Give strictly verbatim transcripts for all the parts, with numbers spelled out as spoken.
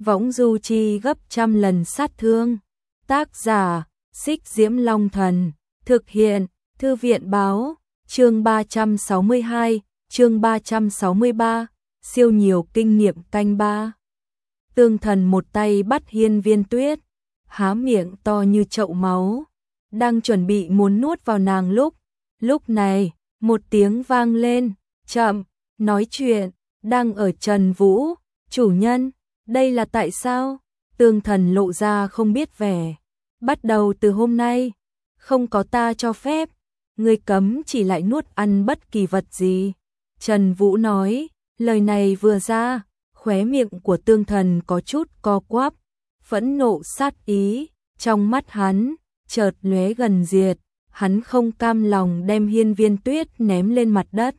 võng du chi gấp trăm lần sát thương. Tác giả, Xích Diễm Long Thần, thực hiện, Thư viện báo, chương ba trăm sáu mươi hai, chương ba trăm sáu mươi ba, siêu nhiều kinh nghiệm canh ba. Tương Thần một tay bắt Hiên Viên Tuyết, há miệng to như chậu máu, đang chuẩn bị muốn nuốt vào nàng lúc, lúc này, một tiếng vang lên, chậm, nói chuyện, đang ở Trần Vũ, chủ nhân, đây là tại sao? Tương Thần lộ ra không biết vẻ, bắt đầu từ hôm nay, không có ta cho phép, ngươi cấm chỉ lại nuốt ăn bất kỳ vật gì. Trần Vũ nói, lời này vừa ra, khóe miệng của Tương Thần có chút co quắp, phẫn nộ sát ý, trong mắt hắn, chợt lóe gần diệt, hắn không cam lòng đem Hiên Viên Tuyết ném lên mặt đất.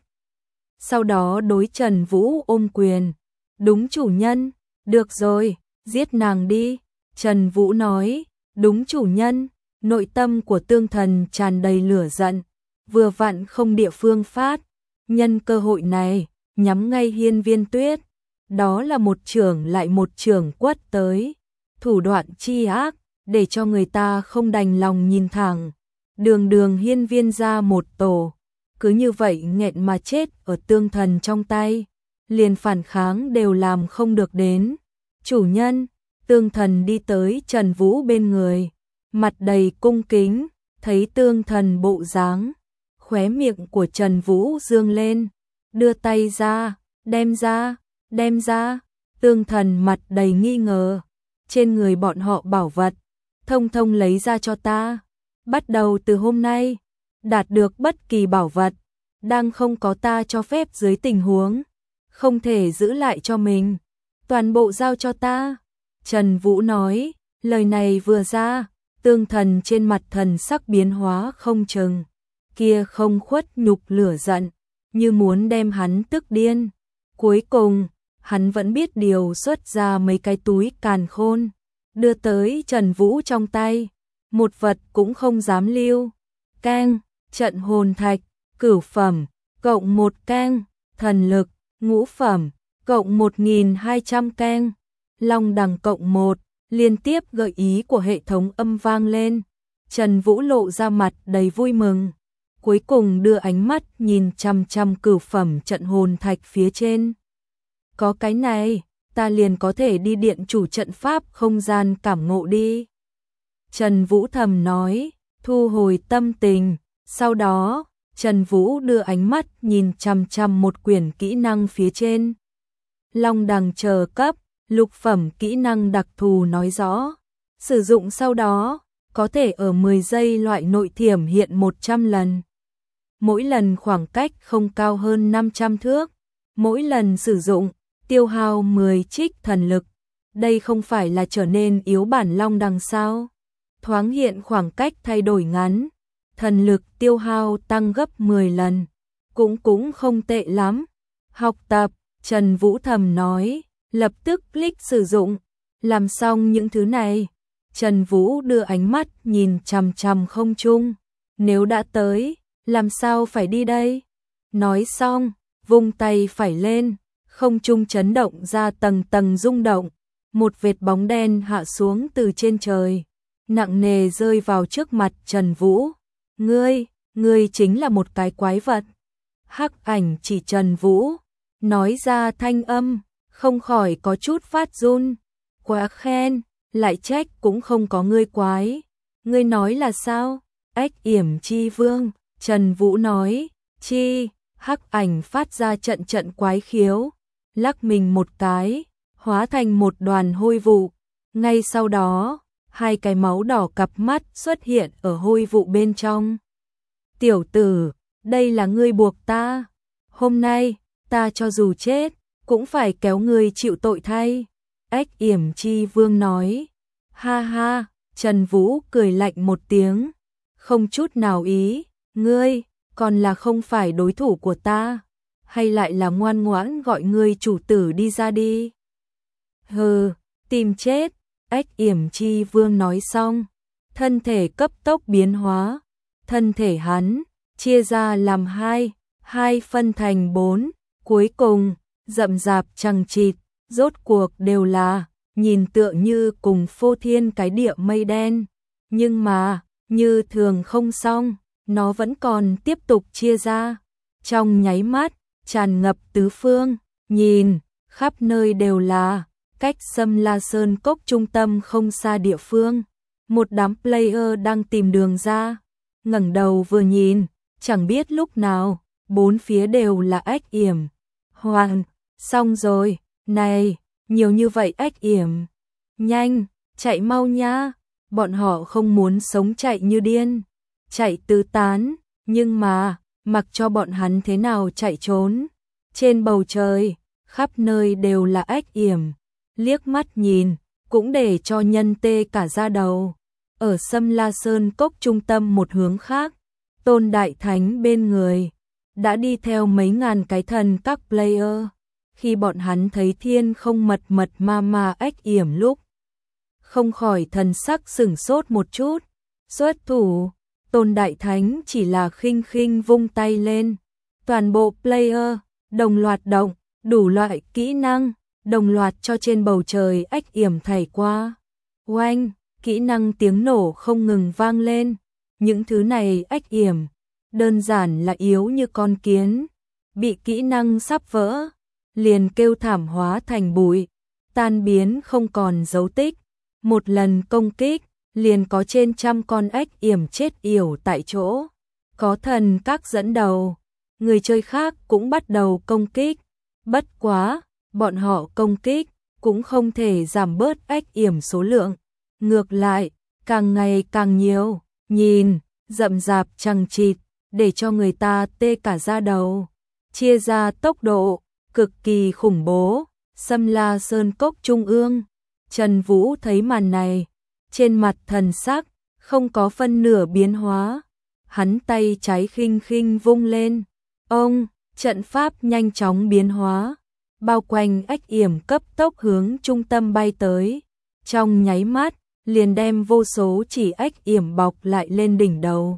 Sau đó đối Trần Vũ ôm quyền, đúng chủ nhân, được rồi, giết nàng đi. Trần Vũ nói, đúng chủ nhân, nội tâm của Tương Thần tràn đầy lửa giận, vừa vặn không địa phương phát, nhân cơ hội này, nhắm ngay Hiên Viên Tuyết, đó là một chưởng lại một chưởng quất tới, thủ đoạn chi ác, để cho người ta không đành lòng nhìn thẳng. Đường đường Hiên Viên ra một tổ, cứ như vậy nghẹn mà chết ở Tương Thần trong tay, liền phản kháng đều làm không được đến. Chủ nhân, Tương Thần đi tới Trần Vũ bên người, mặt đầy cung kính, thấy Tương Thần bộ dáng, khóe miệng của Trần Vũ dương lên, đưa tay ra, đem ra, đem ra. Tương Thần mặt đầy nghi ngờ, trên người bọn họ bảo vật, thông thông lấy ra cho ta. Bắt đầu từ hôm nay, đạt được bất kỳ bảo vật, đang không có ta cho phép dưới tình huống, không thể giữ lại cho mình, toàn bộ giao cho ta. Trần Vũ nói, lời này vừa ra, Tương Thần trên mặt thần sắc biến hóa không chừng, kia không khuất nhục lửa giận, như muốn đem hắn tức điên. Cuối cùng, hắn vẫn biết điều xuất ra mấy cái túi càn khôn, đưa tới Trần Vũ trong tay, một vật cũng không dám lưu. Cang, trận hồn thạch, cửu phẩm, cộng một cang, thần lực, ngũ phẩm, cộng một nghìn hai trăm cang, long đằng cộng một, liên tiếp gợi ý của hệ thống âm vang lên. Trần Vũ lộ ra mặt đầy vui mừng, cuối cùng đưa ánh mắt nhìn chăm chăm cửu phẩm trận hồn thạch phía trên. Có cái này, ta liền có thể đi điện chủ trận pháp không gian cảm ngộ đi. Trần Vũ thầm nói, thu hồi tâm tình, sau đó, Trần Vũ đưa ánh mắt nhìn chăm chăm một quyển kỹ năng phía trên. Long đằng chờ cấp, lục phẩm kỹ năng đặc thù nói rõ, sử dụng sau đó, có thể ở mười giây loại nội thiểm hiện một trăm lần. Mỗi lần khoảng cách không cao hơn năm trăm thước, mỗi lần sử dụng, tiêu hao mười trích thần lực. Đây không phải là trở nên yếu bản long đằng sao? Thoáng hiện khoảng cách thay đổi ngắn, thần lực tiêu hao tăng gấp mười lần, cũng cũng không tệ lắm. Học tập, Trần Vũ thầm nói, lập tức click sử dụng. Làm xong những thứ này, Trần Vũ đưa ánh mắt nhìn chằm chằm không trung, nếu đã tới, làm sao phải đi đây? Nói xong, vung tay phải lên, không trung chấn động ra tầng tầng rung động, một vệt bóng đen hạ xuống từ trên trời, nặng nề rơi vào trước mặt Trần Vũ. Ngươi, ngươi chính là một cái quái vật. Hắc ảnh chỉ Trần Vũ, nói ra thanh âm, không khỏi có chút phát run. Quá khen, lại trách cũng không có ngươi quái. Ngươi nói là sao? Ách yểm chi vương, Trần Vũ nói, chi, hắc ảnh phát ra trận trận quái khiếu, lắc mình một cái, hóa thành một đoàn hôi vụ. Ngay sau đó, hai cái máu đỏ cặp mắt xuất hiện ở hôi vụ bên trong. Tiểu tử, đây là ngươi buộc ta. Hôm nay, ta cho dù chết, cũng phải kéo ngươi chịu tội thay. Ách yểm chi vương nói. Ha ha, Trần Vũ cười lạnh một tiếng, không chút nào ý, ngươi, còn là không phải đối thủ của ta, hay lại là ngoan ngoãn gọi ngươi chủ tử đi ra đi. Hừ, tìm chết. Ách yểm chi vương nói xong, thân thể cấp tốc biến hóa, thân thể hắn chia ra làm hai, hai phân thành bốn, cuối cùng rậm rạp chằng chịt, rốt cuộc đều là nhìn tựa như cùng phô thiên cái địa mây đen, nhưng mà, như thường không xong, nó vẫn còn tiếp tục chia ra, trong nháy mắt, tràn ngập tứ phương, nhìn, khắp nơi đều là, cách Sâm La Sơn Cốc trung tâm không xa địa phương, một đám player đang tìm đường ra, ngẩng đầu vừa nhìn, chẳng biết lúc nào, bốn phía đều là ách yểm. Hoàn, xong rồi, này, nhiều như vậy ách yểm. Nhanh, chạy mau nha, bọn họ không muốn sống chạy như điên, chạy tứ tán, nhưng mà, mặc cho bọn hắn thế nào chạy trốn. Trên bầu trời, khắp nơi đều là ách yểm, liếc mắt nhìn, cũng để cho nhân tê cả da đầu. Ở Sâm La Sơn Cốc trung tâm một hướng khác, Tôn Đại Thánh bên người, đã đi theo mấy ngàn cái thần các player. Khi bọn hắn thấy thiên không mật mật ma ma ách yểm lúc, không khỏi thần sắc sửng sốt một chút. Xuất thủ, Tôn Đại Thánh chỉ là khinh khinh vung tay lên. Toàn bộ player, đồng loạt động, đủ loại kỹ năng, đồng loạt cho trên bầu trời ách yểm thảy qua. Oanh, kỹ năng tiếng nổ không ngừng vang lên. Những thứ này ách yểm, đơn giản là yếu như con kiến. Bị kỹ năng sắp vỡ, liền kêu thảm hóa thành bụi, tan biến không còn dấu tích. Một lần công kích, liền có trên trăm con ách yểm chết yểu tại chỗ. Có thần các dẫn đầu, người chơi khác cũng bắt đầu công kích. Bất quá, bọn họ công kích, cũng không thể giảm bớt ách yểm số lượng. Ngược lại, càng ngày càng nhiều, nhìn, rậm rạp chằng chịt, để cho người ta tê cả da đầu. Chia ra tốc độ, cực kỳ khủng bố, Sâm La Sơn Cốc trung ương. Trần Vũ thấy màn này, trên mặt thần sắc, không có phân nửa biến hóa. Hắn tay trái khinh khinh vung lên. Ông, trận pháp nhanh chóng biến hóa, bao quanh ách yểm cấp tốc hướng trung tâm bay tới. Trong nháy mắt, liền đem vô số chỉ ách yểm bọc lại lên đỉnh đầu.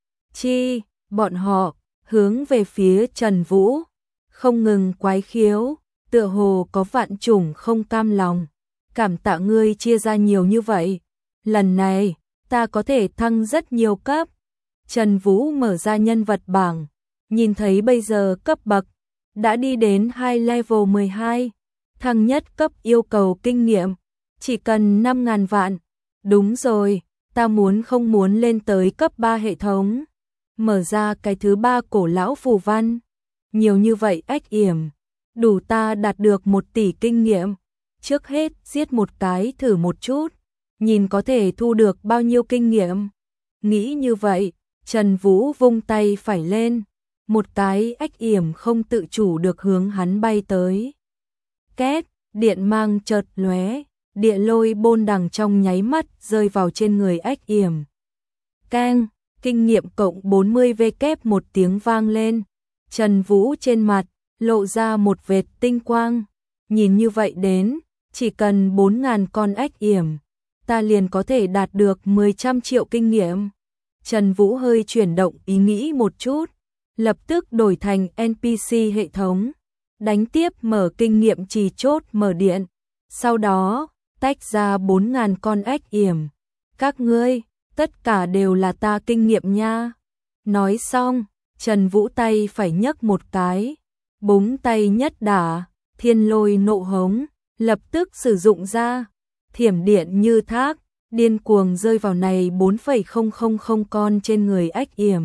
Chi, bọn họ, hướng về phía Trần Vũ, không ngừng quái khiếu, tựa hồ có vạn chủng không cam lòng. Cảm tạ ngươi chia ra nhiều như vậy, lần này, ta có thể thăng rất nhiều cấp. Trần Vũ mở ra nhân vật bảng, nhìn thấy bây giờ cấp bậc, đã đi đến hai level mười hai, thăng nhất cấp yêu cầu kinh nghiệm, chỉ cần năm ngàn vạn. Đúng rồi, ta muốn không muốn lên tới cấp ba hệ thống, mở ra cái thứ ba cổ lão phù văn. Nhiều như vậy ách yểm, đủ ta đạt được một tỷ kinh nghiệm. Trước hết giết một cái thử một chút, nhìn có thể thu được bao nhiêu kinh nghiệm. Nghĩ như vậy, Trần Vũ vung tay phải lên, một cái ách yểm không tự chủ được hướng hắn bay tới. Két, điện mang chợt lóe, địa lôi bôn đằng trong nháy mắt rơi vào trên người ách yểm. Keng, kinh nghiệm cộng bốn mươi v kép một tiếng vang lên. Trần Vũ trên mặt lộ ra một vệt tinh quang, nhìn như vậy đến, chỉ cần bốn ngàn con ách yểm, ta liền có thể đạt được mười trăm triệu kinh nghiệm. Trần Vũ hơi chuyển động ý nghĩ một chút, lập tức đổi thành en pê xê hệ thống, đánh tiếp mở kinh nghiệm trì chốt mở điện, sau đó tách ra bốn ngàn con ách yểm. Các ngươi, tất cả đều là ta kinh nghiệm nha. Nói xong, Trần Vũ tay phải nhấc một cái, búng tay nhất đả, thiên lôi nộ hống, lập tức sử dụng ra, thiểm điện như thác, điên cuồng rơi vào này bốn phẩy không không không con trên người ách yểm.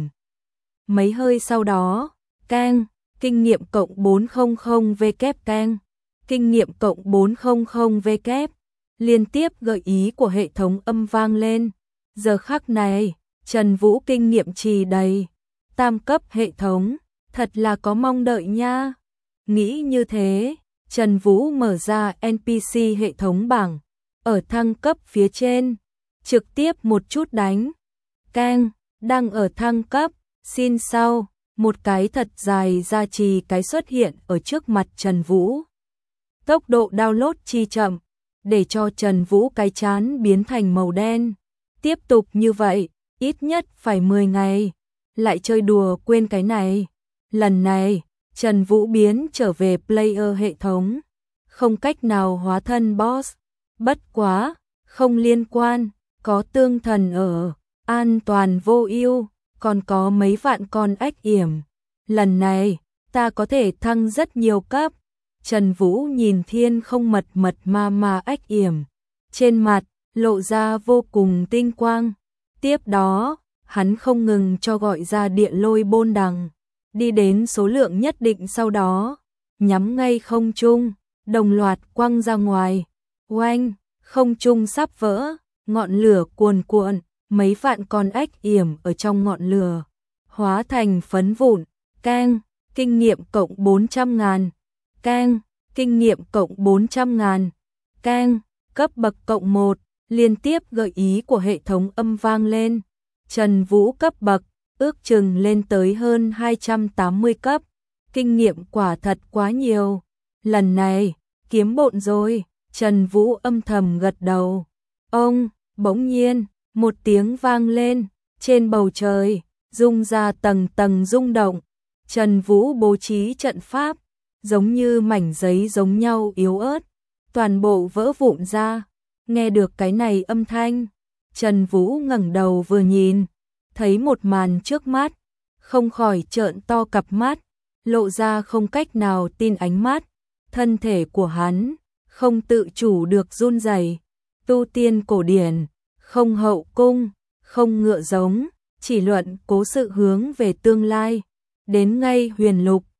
Mấy hơi sau đó, keng, kinh nghiệm cộng bốn trăm v kép keng, kinh nghiệm cộng bốn trăm v kép, liên tiếp gợi ý của hệ thống âm vang lên. Giờ khắc này, Trần Vũ kinh nghiệm trì đầy, tam cấp hệ thống, thật là có mong đợi nha. Nghĩ như thế, Trần Vũ mở ra en pê xê hệ thống bảng, ở thăng cấp phía trên, trực tiếp một chút đánh. Keng, đang ở thăng cấp, xin sau, một cái thật dài gia trì cái xuất hiện ở trước mặt Trần Vũ. Tốc độ download chi chậm, để cho Trần Vũ cái chán biến thành màu đen. Tiếp tục như vậy, ít nhất phải mười ngày, lại chơi đùa quên cái này. Lần này, Trần Vũ biến trở về player hệ thống, không cách nào hóa thân boss, Bất quá, không liên quan, có tương thần ở, an toàn vô ưu, còn có mấy vạn con ếch yểm. Lần này, ta có thể thăng rất nhiều cấp. Trần Vũ nhìn thiên không mật mật ma ma ếch yểm, trên mặt lộ ra vô cùng tinh quang. Tiếp đó, hắn không ngừng cho gọi ra địa lôi bôn đằng, đi đến số lượng nhất định sau đó, nhắm ngay không trung, đồng loạt quăng ra ngoài. Oanh, không trung sắp vỡ, ngọn lửa cuồn cuộn, mấy vạn con ếch yểm ở trong ngọn lửa, hóa thành phấn vụn. Keng, kinh nghiệm cộng bốn trăm ngàn. Keng, kinh nghiệm cộng bốn trăm ngàn. Keng, cấp bậc cộng một, liên tiếp gợi ý của hệ thống âm vang lên. Trần Vũ cấp bậc, ước chừng lên tới hơn hai trăm tám mươi cấp. Kinh nghiệm quả thật quá nhiều. Lần này, kiếm bộn rồi. Trần Vũ âm thầm gật đầu. Ông, bỗng nhiên, một tiếng vang lên. Trên bầu trời, rung ra tầng tầng rung động. Trần Vũ bố trí trận pháp, giống như mảnh giấy giống nhau yếu ớt. Toàn bộ vỡ vụn ra. Nghe được cái này âm thanh, Trần Vũ ngẩng đầu vừa nhìn, thấy một màn trước mắt, không khỏi trợn to cặp mắt, lộ ra không cách nào tin ánh mắt. Thân thể của hắn không tự chủ được run rẩy. Tu tiên cổ điển, không hậu cung, không ngựa giống, chỉ luận cố sự hướng về tương lai, đến ngay huyền lục,